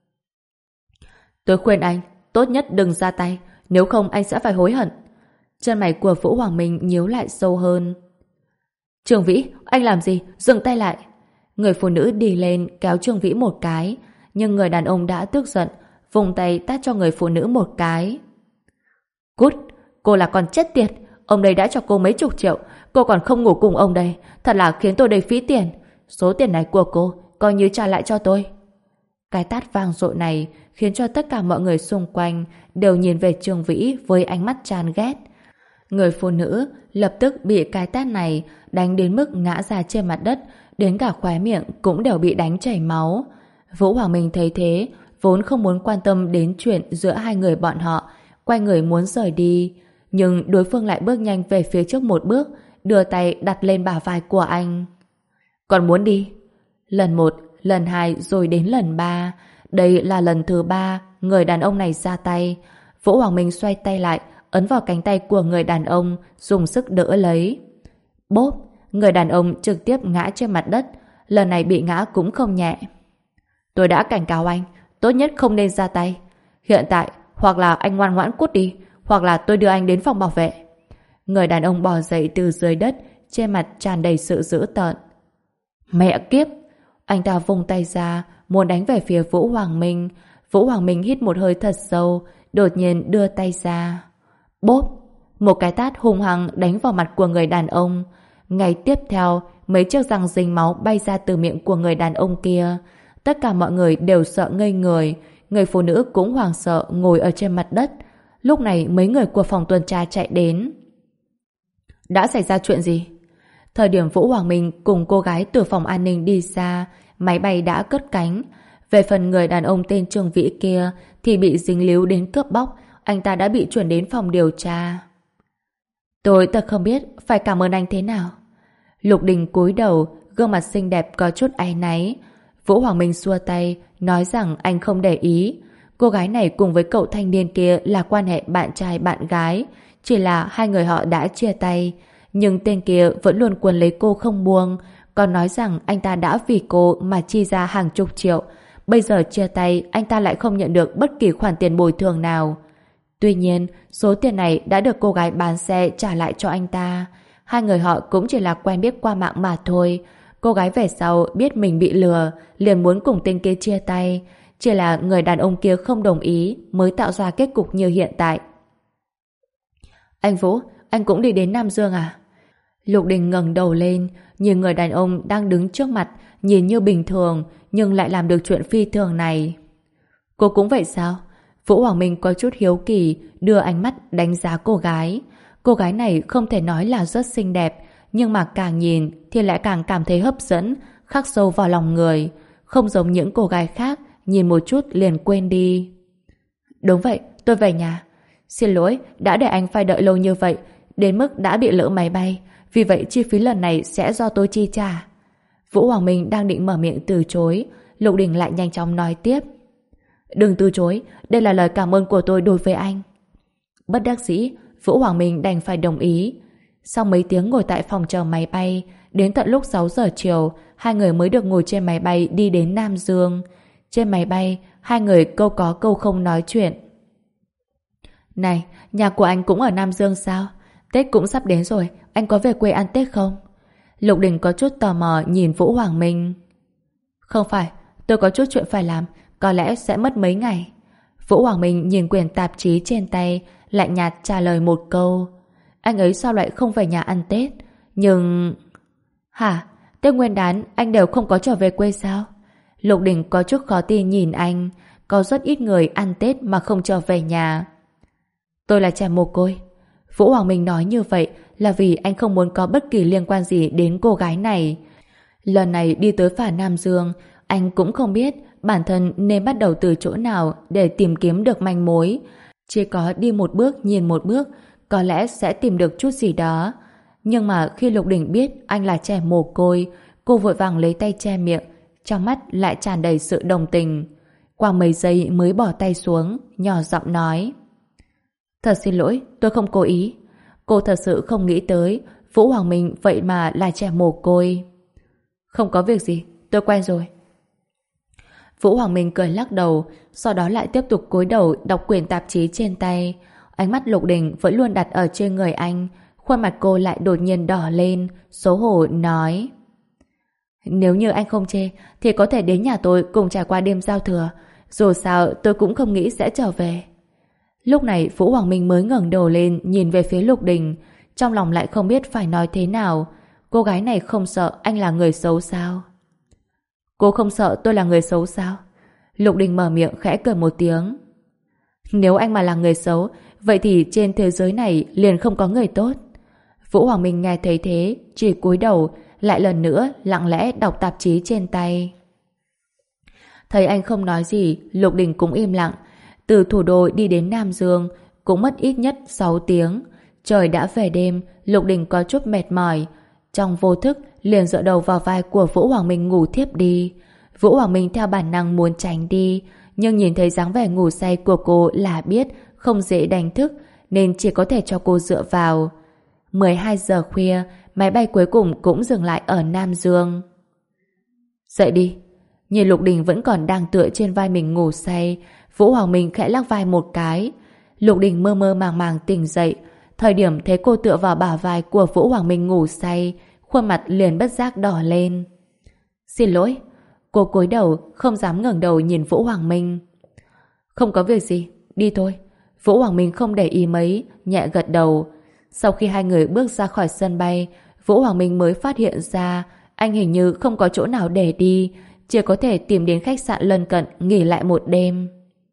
Tôi khuyên anh, tốt nhất đừng ra tay, nếu không anh sẽ phải hối hận. Chân mày của Vũ Hoàng Minh nhíu lại sâu hơn. Trương Vĩ, anh làm gì? Dừng tay lại. Người phụ nữ đi lên kéo Trương Vĩ một cái, nhưng người đàn ông đã tức giận, vùng tay tát cho người phụ nữ một cái. Cút, cô là con chết tiệt, ông đây đã cho cô mấy chục triệu, cô còn không ngủ cùng ông đây, thật là khiến tôi đầy phí tiền. Số tiền này của cô, coi như trả lại cho tôi. Cái tát vang dội này khiến cho tất cả mọi người xung quanh đều nhìn về Trương Vĩ với ánh mắt chán ghét. Người phụ nữ lập tức bị cái tát này đánh đến mức ngã ra trên mặt đất, đến cả khóe miệng cũng đều bị đánh chảy máu. Vũ Hoàng Minh thấy thế, vốn không muốn quan tâm đến chuyện giữa hai người bọn họ, quay người muốn rời đi, nhưng đối phương lại bước nhanh về phía trước một bước, đưa tay đặt lên bả vai của anh. Còn muốn đi? Lần một, lần hai rồi đến lần ba. Đây là lần thứ ba người đàn ông này ra tay. Vũ Hoàng Minh xoay tay lại, ấn vào cánh tay của người đàn ông, dùng sức đỡ lấy. Bốp! Người đàn ông trực tiếp ngã trên mặt đất, lần này bị ngã cũng không nhẹ. Tôi đã cảnh cáo anh, tốt nhất không nên ra tay. Hiện tại, hoặc là anh ngoan ngoãn cút đi, hoặc là tôi đưa anh đến phòng bảo vệ. Người đàn ông bò dậy từ dưới đất, trên mặt tràn đầy sự dữ tợn. Mẹ kiếp! Anh ta vung tay ra, muốn đánh về phía Vũ Hoàng Minh. Vũ Hoàng Minh hít một hơi thật sâu, đột nhiên đưa tay ra. Bốp! Một cái tát hung hăng đánh vào mặt của người đàn ông. Ngay tiếp theo, mấy chiếc răng dính máu bay ra từ miệng của người đàn ông kia. Tất cả mọi người đều sợ ngây người. Người phụ nữ cũng hoảng sợ ngồi ở trên mặt đất. Lúc này mấy người của phòng tuần tra chạy đến. Đã xảy ra chuyện gì? Thời điểm Vũ Hoàng Minh cùng cô gái từ phòng an ninh đi xa, máy bay đã cất cánh. Về phần người đàn ông tên Trương Vĩ kia thì bị dính líu đến cướp bóc, anh ta đã bị chuyển đến phòng điều tra. Tôi thật không biết phải cảm ơn anh thế nào. Lục Đình cúi đầu, gương mặt xinh đẹp có chút áy náy. Vũ Hoàng Minh xua tay, nói rằng anh không để ý. Cô gái này cùng với cậu thanh niên kia là quan hệ bạn trai bạn gái, chỉ là hai người họ đã chia tay. Nhưng tên kia vẫn luôn quấn lấy cô không buông, còn nói rằng anh ta đã vì cô mà chi ra hàng chục triệu. Bây giờ chia tay, anh ta lại không nhận được bất kỳ khoản tiền bồi thường nào. Tuy nhiên, số tiền này đã được cô gái bán xe trả lại cho anh ta. Hai người họ cũng chỉ là quen biết qua mạng mà thôi. Cô gái về sau biết mình bị lừa, liền muốn cùng tên kia chia tay. Chỉ là người đàn ông kia không đồng ý mới tạo ra kết cục như hiện tại. Anh Vũ, anh cũng đi đến Nam Dương à? Lục Đình ngẩng đầu lên, nhìn người đàn ông đang đứng trước mặt, nhìn như bình thường, nhưng lại làm được chuyện phi thường này. Cô cũng vậy sao? Vũ Hoàng Minh có chút hiếu kỳ, đưa ánh mắt đánh giá cô gái. Cô gái này không thể nói là rất xinh đẹp, nhưng mà càng nhìn thì lại càng cảm thấy hấp dẫn, khắc sâu vào lòng người. Không giống những cô gái khác, nhìn một chút liền quên đi. Đúng vậy, tôi về nhà. Xin lỗi, đã để anh phải đợi lâu như vậy. đến mức đã bị lỡ máy bay, vì vậy chi phí lần này sẽ do tôi chi trả. Vũ Hoàng Minh đang định mở miệng từ chối, Lục Đình lại nhanh chóng nói tiếp. Đừng từ chối, đây là lời cảm ơn của tôi đối với anh. Bất đắc dĩ, Vũ Hoàng Minh đành phải đồng ý. Sau mấy tiếng ngồi tại phòng chờ máy bay, đến tận lúc sáu giờ chiều, hai người mới được ngồi trên máy bay đi đến Nam Dương. Trên máy bay, hai người câu có câu không nói chuyện. Này, nhà của anh cũng ở Nam Dương sao? Tết cũng sắp đến rồi, anh có về quê ăn Tết không? Lục Đình có chút tò mò nhìn Vũ Hoàng Minh. Không phải, tôi có chút chuyện phải làm, có lẽ sẽ mất mấy ngày. Vũ Hoàng Minh nhìn quyển tạp chí trên tay, lạnh nhạt trả lời một câu. Anh ấy sao lại không về nhà ăn Tết? Nhưng... Hả? Tết Nguyên đán anh đều không có trở về quê sao? Lục Đình có chút khó tin nhìn anh. Có rất ít người ăn Tết mà không trở về nhà. Tôi là trẻ mồ côi. Vũ Hoàng Minh nói như vậy là vì anh không muốn có bất kỳ liên quan gì đến cô gái này. Lần này đi tới phả Nam Dương, anh cũng không biết bản thân nên bắt đầu từ chỗ nào để tìm kiếm được manh mối. Chỉ có đi một bước nhìn một bước, có lẽ sẽ tìm được chút gì đó. Nhưng mà khi Lục Đình biết anh là trẻ mồ côi, cô vội vàng lấy tay che miệng, trong mắt lại tràn đầy sự đồng tình. Qua mấy giây mới bỏ tay xuống, nhỏ giọng nói. Thật xin lỗi, tôi không cố ý. Cô thật sự không nghĩ tới Vũ Hoàng Minh vậy mà là trẻ mồ côi. Không có việc gì, tôi quen rồi. Vũ Hoàng Minh cười lắc đầu, sau đó lại tiếp tục cúi đầu đọc quyển tạp chí trên tay. Ánh mắt Lục Đình vẫn luôn đặt ở trên người anh. Khuôn mặt cô lại đột nhiên đỏ lên, xấu hổ nói. Nếu như anh không chê, thì có thể đến nhà tôi cùng trải qua đêm giao thừa. Dù sao tôi cũng không nghĩ sẽ trở về. Lúc này Vũ Hoàng Minh mới ngẩng đầu lên nhìn về phía Lục Đình, trong lòng lại không biết phải nói thế nào. Cô gái này không sợ anh là người xấu sao? Cô không sợ tôi là người xấu sao? Lục Đình mở miệng khẽ cười một tiếng. Nếu anh mà là người xấu, vậy thì trên thế giới này liền không có người tốt. Vũ Hoàng Minh nghe thấy thế, chỉ cúi đầu, lại lần nữa lặng lẽ đọc tạp chí trên tay. Thấy anh không nói gì, Lục Đình cũng im lặng. Từ thủ đô đi đến Nam Dương cũng mất ít nhất sáu tiếng. Trời đã về đêm, Lục Đình có chút mệt mỏi. Trong vô thức liền dựa đầu vào vai của Vũ Hoàng Minh ngủ thiếp đi. Vũ Hoàng Minh theo bản năng muốn tránh đi, nhưng nhìn thấy dáng vẻ ngủ say của cô là biết không dễ đánh thức, nên chỉ có thể cho cô dựa vào. mười hai giờ khuya, máy bay cuối cùng cũng dừng lại ở Nam Dương. Dậy đi. Nhìn Lục Đình vẫn còn đang tựa trên vai mình ngủ say, Vũ Hoàng Minh khẽ lắc vai một cái. Lục Đình mơ mơ màng màng tỉnh dậy. Thời điểm thấy cô tựa vào bả vai của Vũ Hoàng Minh ngủ say, khuôn mặt liền bất giác đỏ lên. Xin lỗi. Cô cúi đầu, không dám ngẩng đầu nhìn Vũ Hoàng Minh. Không có việc gì, đi thôi. Vũ Hoàng Minh không để ý mấy, nhẹ gật đầu. Sau khi hai người bước ra khỏi sân bay, Vũ Hoàng Minh mới phát hiện ra anh hình như không có chỗ nào để đi, chỉ có thể tìm đến khách sạn lân cận nghỉ lại một đêm.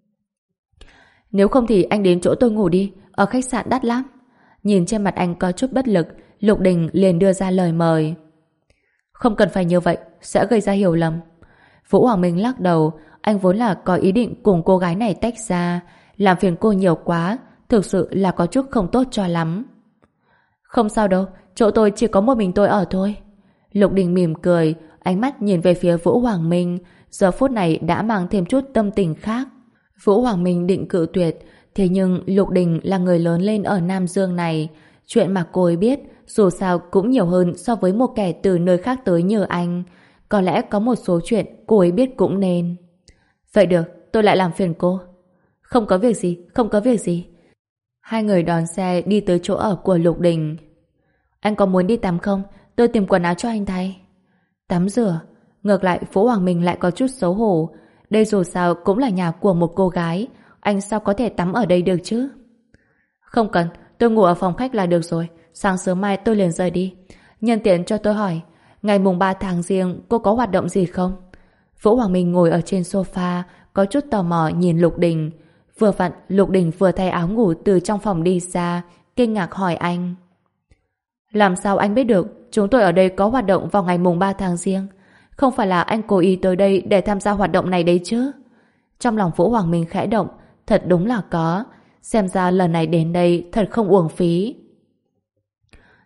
Nếu không thì anh đến chỗ tôi ngủ đi, ở khách sạn đắt lắm. Nhìn trên mặt anh có chút bất lực, Lục Đình liền đưa ra lời mời. Không cần phải như vậy, sẽ gây ra hiểu lầm. Vũ Hoàng Minh lắc đầu, anh vốn là có ý định cùng cô gái này tách ra, làm phiền cô nhiều quá, thực sự là có chút không tốt cho lắm. Không sao đâu, chỗ tôi chỉ có một mình tôi ở thôi. Lục Đình mỉm cười, ánh mắt nhìn về phía Vũ Hoàng Minh, giờ phút này đã mang thêm chút tâm tình khác. Vũ Hoàng Minh định cự tuyệt, thế nhưng Lục Đình là người lớn lên ở Nam Dương này, chuyện mà cô ấy biết dù sao cũng nhiều hơn so với một kẻ từ nơi khác tới như anh. Có lẽ có một số chuyện cô ấy biết cũng nên. Vậy được, tôi lại làm phiền cô. Không có việc gì, không có việc gì. Hai người đón xe đi tới chỗ ở của Lục Đình. Anh có muốn đi tắm không? Tôi tìm quần áo cho anh thay. Tắm rửa? Ngược lại Vũ Hoàng Minh lại có chút xấu hổ. Đây dù sao cũng là nhà của một cô gái, anh sao có thể tắm ở đây được chứ? Không cần, tôi ngủ ở phòng khách là được rồi. Sáng sớm mai tôi liền rời đi. Nhân tiện cho tôi hỏi, ngày mùng ba tháng Giêng cô có hoạt động gì không? Vũ Hoàng Minh ngồi ở trên sofa, có chút tò mò nhìn Lục Đình. Vừa vặn Lục Đình vừa thay áo ngủ từ trong phòng đi ra, kinh ngạc hỏi anh. Làm sao anh biết được chúng tôi ở đây có hoạt động vào ngày mùng ba tháng Giêng? Không phải là anh cố ý tới đây để tham gia hoạt động này đấy chứ? Trong lòng Vũ Hoàng Minh khẽ động, thật đúng là có. Xem ra lần này đến đây thật không uổng phí.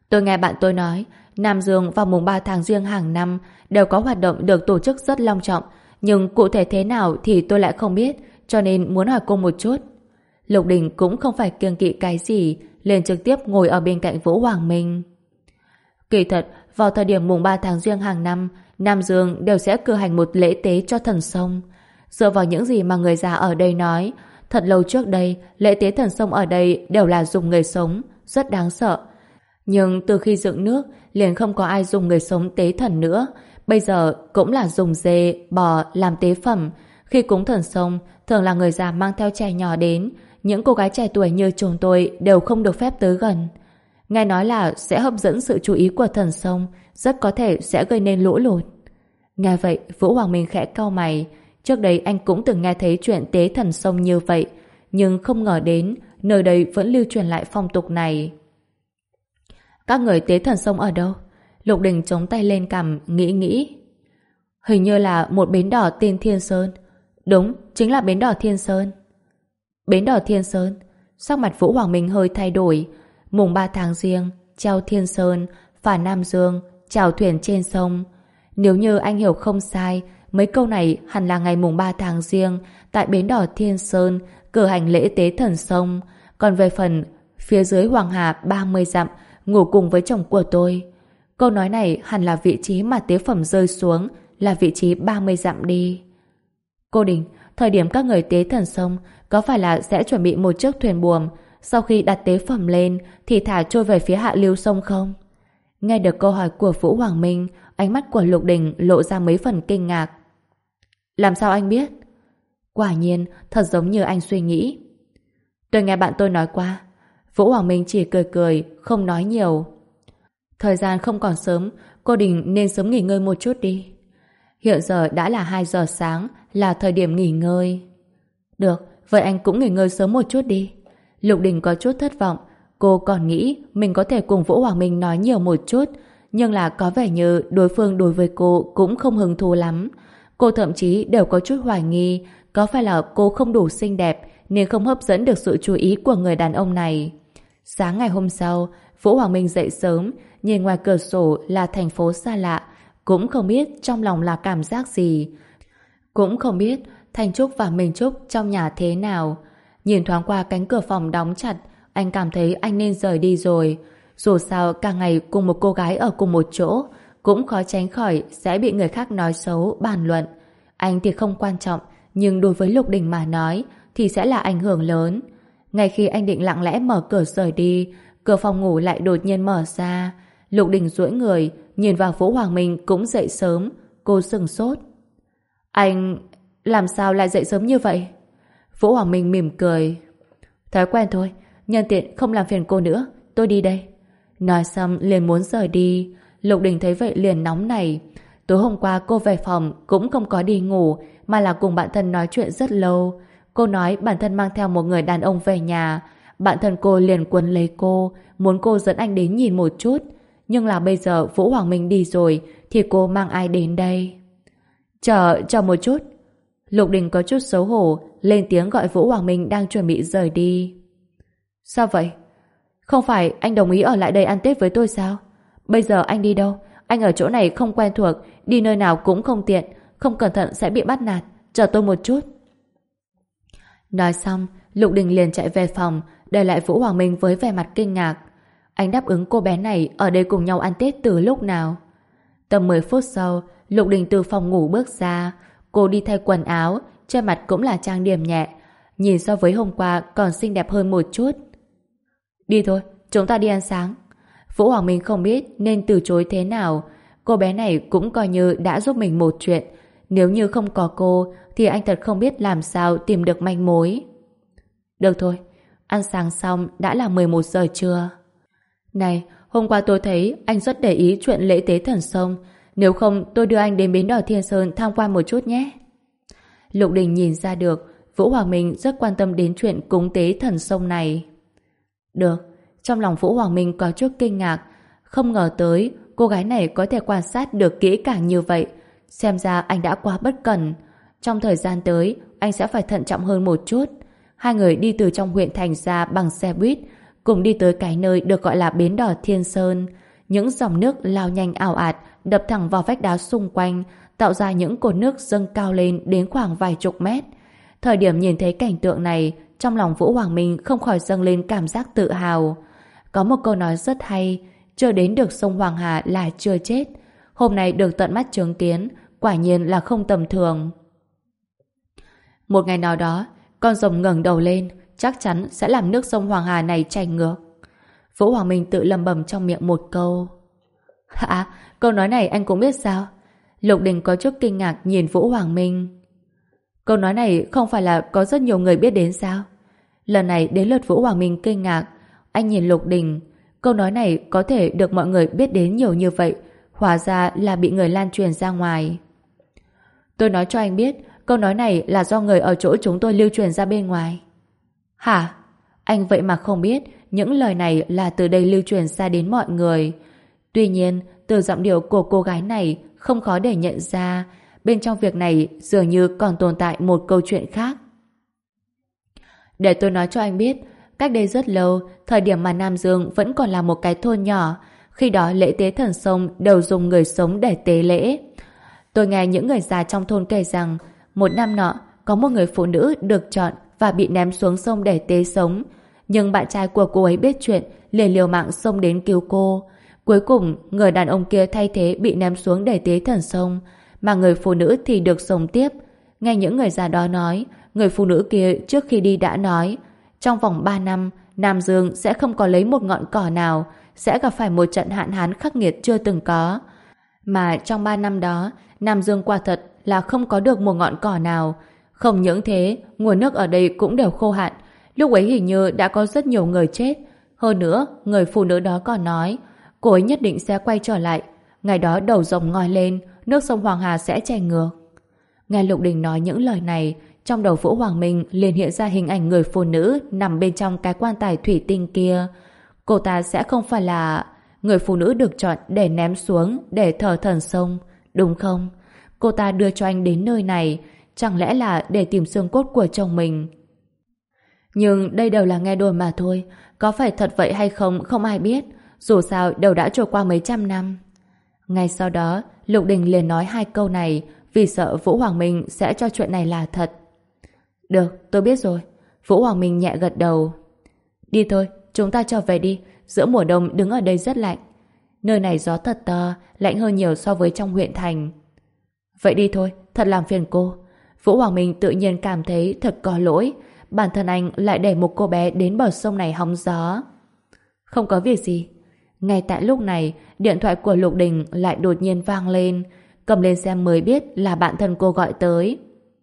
Tôi nghe bạn tôi nói, Nam Dương vào mùng ba tháng Giêng hàng năm đều có hoạt động được tổ chức rất long trọng, nhưng cụ thể thế nào thì tôi lại không biết, cho nên muốn hỏi cô một chút. Lục Đình cũng không phải kiêng kỵ cái gì, liền trực tiếp ngồi ở bên cạnh Vũ Hoàng Minh. Kỳ thật, vào thời điểm mùng ba tháng Giêng hàng năm, Nam Dương đều sẽ cử hành một lễ tế cho thần sông. Dựa vào những gì mà người già ở đây nói, thật lâu trước đây, lễ tế thần sông ở đây đều là dùng người sống, rất đáng sợ. Nhưng từ khi dựng nước, liền không có ai dùng người sống tế thần nữa. Bây giờ cũng là dùng dê, bò làm tế phẩm. Khi cúng thần sông, thường là người già mang theo trẻ nhỏ đến. Những cô gái trẻ tuổi như chúng tôi đều không được phép tới gần. Nghe nói là sẽ hấp dẫn sự chú ý của thần sông, rất có thể sẽ gây nên lũ lụt. Nghe vậy, Vũ Hoàng Minh khẽ cau mày. Trước đây anh cũng từng nghe thấy chuyện tế thần sông như vậy, nhưng không ngờ đến nơi đây vẫn lưu truyền lại phong tục này. Các người tế thần sông ở đâu? Lục Đình chống tay lên cằm, nghĩ nghĩ. Hình như là một bến đỏ tên Thiên Sơn. Đúng, chính là bến đỏ Thiên Sơn. Bến đỏ Thiên Sơn. Sắc mặt Vũ Hoàng Minh hơi thay đổi. Mùng ba tháng Giêng, treo Thiên Sơn, phả Nam Dương, chào thuyền trên sông. Nếu như anh hiểu không sai, mấy câu này hẳn là ngày mùng ba tháng Giêng tại bến đỏ Thiên Sơn cử hành lễ tế thần sông. Còn về phần phía dưới Hoàng Hà ba mươi dặm ngủ cùng với chồng của tôi. Câu nói này hẳn là vị trí mà tế phẩm rơi xuống, là vị trí ba mươi dặm đi. Cô Đình, thời điểm các người tế thần sông có phải là sẽ chuẩn bị một chiếc thuyền buồm, sau khi đặt tế phẩm lên thì thả trôi về phía hạ lưu sông không? Nghe được câu hỏi của Vũ Hoàng Minh, ánh mắt của Lục Đình lộ ra mấy phần kinh ngạc. Làm sao anh biết? Quả nhiên, thật giống như anh suy nghĩ. Tôi nghe bạn tôi nói qua. Vũ Hoàng Minh chỉ cười cười, không nói nhiều. Thời gian không còn sớm, cô Đình nên sớm nghỉ ngơi một chút đi. Hiện giờ đã là hai giờ sáng, là thời điểm nghỉ ngơi. Được, vậy anh cũng nghỉ ngơi sớm một chút đi. Lục Đình có chút thất vọng. Cô còn nghĩ mình có thể cùng Vũ Hoàng Minh nói nhiều một chút, nhưng là có vẻ như đối phương đối với cô cũng không hứng thú lắm. Cô thậm chí đều có chút hoài nghi có phải là cô không đủ xinh đẹp nên không hấp dẫn được sự chú ý của người đàn ông này. Sáng ngày hôm sau, Vũ Hoàng Minh dậy sớm, nhìn ngoài cửa sổ là thành phố xa lạ, cũng không biết trong lòng là cảm giác gì. Cũng không biết Thanh Trúc và Minh Trúc trong nhà thế nào. Nhìn thoáng qua cánh cửa phòng đóng chặt, anh cảm thấy anh nên rời đi rồi. Dù sao cả ngày cùng một cô gái ở cùng một chỗ, cũng khó tránh khỏi sẽ bị người khác nói xấu, bàn luận. Anh thì không quan trọng, nhưng đối với Lục Đình mà nói thì sẽ là ảnh hưởng lớn. Ngay khi anh định lặng lẽ mở cửa rời đi, cửa phòng ngủ lại đột nhiên mở ra. Lục Đình duỗi người, nhìn vào Vũ Hoàng Minh cũng dậy sớm. Cô sừng sốt. Anh... làm sao lại dậy sớm như vậy? Vũ Hoàng Minh mỉm cười. Thói quen thôi, nhân tiện không làm phiền cô nữa, tôi đi đây. Nói xong liền muốn rời đi. Lục Đình thấy vậy liền nóng nảy. Tối hôm qua cô về phòng cũng không có đi ngủ, mà là cùng bạn thân nói chuyện rất lâu. Cô nói bản thân mang theo một người đàn ông về nhà. Bạn thân cô liền quấn lấy cô, muốn cô dẫn anh đến nhìn một chút. Nhưng là bây giờ Vũ Hoàng Minh đi rồi thì cô mang ai đến đây? Chờ, chờ một chút. Lục Đình có chút xấu hổ, lên tiếng gọi Vũ Hoàng Minh đang chuẩn bị rời đi. Sao vậy? Không phải anh đồng ý ở lại đây ăn Tết với tôi sao? Bây giờ anh đi đâu? Anh ở chỗ này không quen thuộc, đi nơi nào cũng không tiện, không cẩn thận sẽ bị bắt nạt. Chờ tôi một chút. Nói xong, Lục Đình liền chạy về phòng, để lại Vũ Hoàng Minh với vẻ mặt kinh ngạc. Anh đáp ứng cô bé này ở đây cùng nhau ăn Tết từ lúc nào? Tầm mười phút sau, Lục Đình từ phòng ngủ bước ra. Cô đi thay quần áo, trên mặt cũng là trang điểm nhẹ, nhìn so với hôm qua còn xinh đẹp hơn một chút. Đi thôi, chúng ta đi ăn sáng. Vũ Hoàng Minh không biết nên từ chối thế nào. Cô bé này cũng coi như đã giúp mình một chuyện. Nếu như không có cô thì anh thật không biết làm sao tìm được manh mối. Được thôi, ăn sáng xong đã là mười một giờ trưa. Này, hôm qua tôi thấy anh rất để ý chuyện lễ tế thần sông. Nếu không tôi đưa anh đến bến đỏ Thiên Sơn tham quan một chút nhé. Lục Đình nhìn ra được Vũ Hoàng Minh rất quan tâm đến chuyện cúng tế thần sông này. Được, trong lòng Vũ Hoàng Minh có chút kinh ngạc. Không ngờ tới cô gái này có thể quan sát được kỹ càng như vậy. Xem ra anh đã quá bất cẩn. Trong thời gian tới anh sẽ phải thận trọng hơn một chút. Hai người đi từ trong huyện thành ra bằng xe buýt. cùng đi tới cái nơi được gọi là bến đò Thiên Sơn. Những dòng nước lao nhanh ào ạt, đập thẳng vào vách đá xung quanh, tạo ra những cột nước dâng cao lên đến khoảng vài chục mét. Thời điểm nhìn thấy cảnh tượng này, trong lòng Vũ Hoàng Minh không khỏi dâng lên cảm giác tự hào. Có một câu nói rất hay, chưa đến được sông Hoàng Hà là chưa chết. Hôm nay được tận mắt chứng kiến, quả nhiên là không tầm thường. Một ngày nào đó, con rồng ngẩng đầu lên, chắc chắn sẽ làm nước sông Hoàng Hà này chảy ngược. Vũ Hoàng Minh tự lẩm bẩm trong miệng một câu. Hả? Câu nói này anh cũng biết sao? Lục Đình có chút kinh ngạc nhìn Vũ Hoàng Minh. Câu nói này không phải là có rất nhiều người biết đến sao? Lần này đến lượt Vũ Hoàng Minh kinh ngạc. Anh nhìn Lục Đình. Câu nói này có thể được mọi người biết đến nhiều như vậy, hóa ra là bị người lan truyền ra ngoài. Tôi nói cho anh biết, câu nói này là do người ở chỗ chúng tôi lưu truyền ra bên ngoài. Hả? Anh vậy mà không biết những lời này là từ đây lưu truyền ra đến mọi người. Tuy nhiên, từ giọng điệu của cô gái này không khó để nhận ra bên trong việc này dường như còn tồn tại một câu chuyện khác. Để tôi nói cho anh biết, cách đây rất lâu, thời điểm mà Nam Dương vẫn còn là một cái thôn nhỏ, khi đó lễ tế thần sông đều dùng người sống để tế lễ. Tôi nghe những người già trong thôn kể rằng một năm nọ có một người phụ nữ được chọn và bị ném xuống sông để tế sống, nhưng bạn trai của cô ấy biết chuyện liền liều mạng xông đến cứu cô. Cuối cùng người đàn ông kia thay thế bị ném xuống để tế thần sông, mà người phụ nữ thì được sống tiếp. Nghe những người già đó nói, người phụ nữ kia trước khi đi đã nói trong vòng ba năm Nam Dương sẽ không có lấy một ngọn cỏ nào, sẽ gặp phải một trận hạn hán khắc nghiệt chưa từng có. Mà trong ba năm đó Nam Dương quả thật là không có được một ngọn cỏ nào. Không những thế, nguồn nước ở đây cũng đều khô hạn. Lúc ấy hình như đã có rất nhiều người chết. Hơn nữa, người phụ nữ đó còn nói cô ấy nhất định sẽ quay trở lại. Ngày đó đầu rồng ngoi lên, nước sông Hoàng Hà sẽ chảy ngược. Nghe Lục Đình nói những lời này, trong đầu Vũ Hoàng Minh liền hiện ra hình ảnh người phụ nữ nằm bên trong cái quan tài thủy tinh kia. Cô ta sẽ không phải là người phụ nữ được chọn để ném xuống để thờ thần sông, đúng không? Cô ta đưa cho anh đến nơi này chẳng lẽ là để tìm xương cốt của chồng mình? Nhưng đây đều là nghe đồn mà thôi, có phải thật vậy hay không không ai biết, dù sao đều đã trôi qua mấy trăm năm. Ngay sau đó Lục Đình liền nói hai câu này vì sợ Vũ Hoàng Minh sẽ cho chuyện này là thật. Được, tôi biết rồi. Vũ Hoàng Minh nhẹ gật đầu. Đi thôi, chúng ta trở về đi, giữa mùa đông đứng ở đây rất lạnh. Nơi này gió thật to, lạnh hơn nhiều so với trong huyện thành. Vậy đi thôi, thật làm phiền cô. Vũ Hoàng Minh tự nhiên cảm thấy thật có lỗi, bản thân anh lại để một cô bé đến bờ sông này hóng gió. Không có việc gì. Ngay tại lúc này, điện thoại của Lục Đình lại đột nhiên vang lên. Cầm lên xem mới biết là bạn thân cô gọi tới.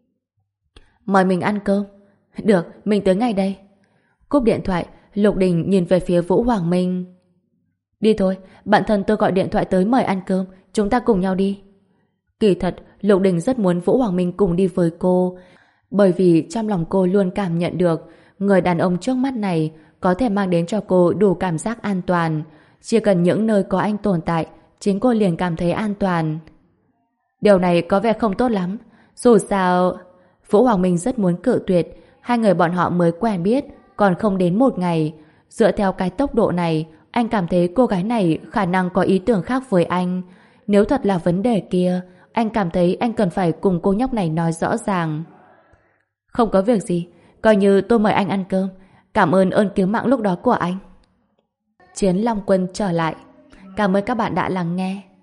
Mời mình ăn cơm. Được, mình tới ngay đây. Cúp điện thoại, Lục Đình nhìn về phía Vũ Hoàng Minh. Đi thôi, bạn thân tôi gọi điện thoại tới mời ăn cơm, chúng ta cùng nhau đi. Kỳ thật, Lục Đình rất muốn Vũ Hoàng Minh cùng đi với cô, bởi vì trong lòng cô luôn cảm nhận được người đàn ông trước mắt này có thể mang đến cho cô đủ cảm giác an toàn. Chỉ cần những nơi có anh tồn tại, chính cô liền cảm thấy an toàn. Điều này có vẻ không tốt lắm. Dù sao, Vũ Hoàng Minh rất muốn cự tuyệt. Hai người bọn họ mới quen biết, còn không đến một ngày. Dựa theo cái tốc độ này, anh cảm thấy cô gái này khả năng có ý tưởng khác với anh. Nếu thật là vấn đề kia, anh cảm thấy anh cần phải cùng cô nhóc này nói rõ ràng. Không có việc gì, coi như tôi mời anh ăn cơm. Cảm ơn ơn cứu mạng lúc đó của anh. Chiến Long Quân trở lại. Cảm ơn các bạn đã lắng nghe.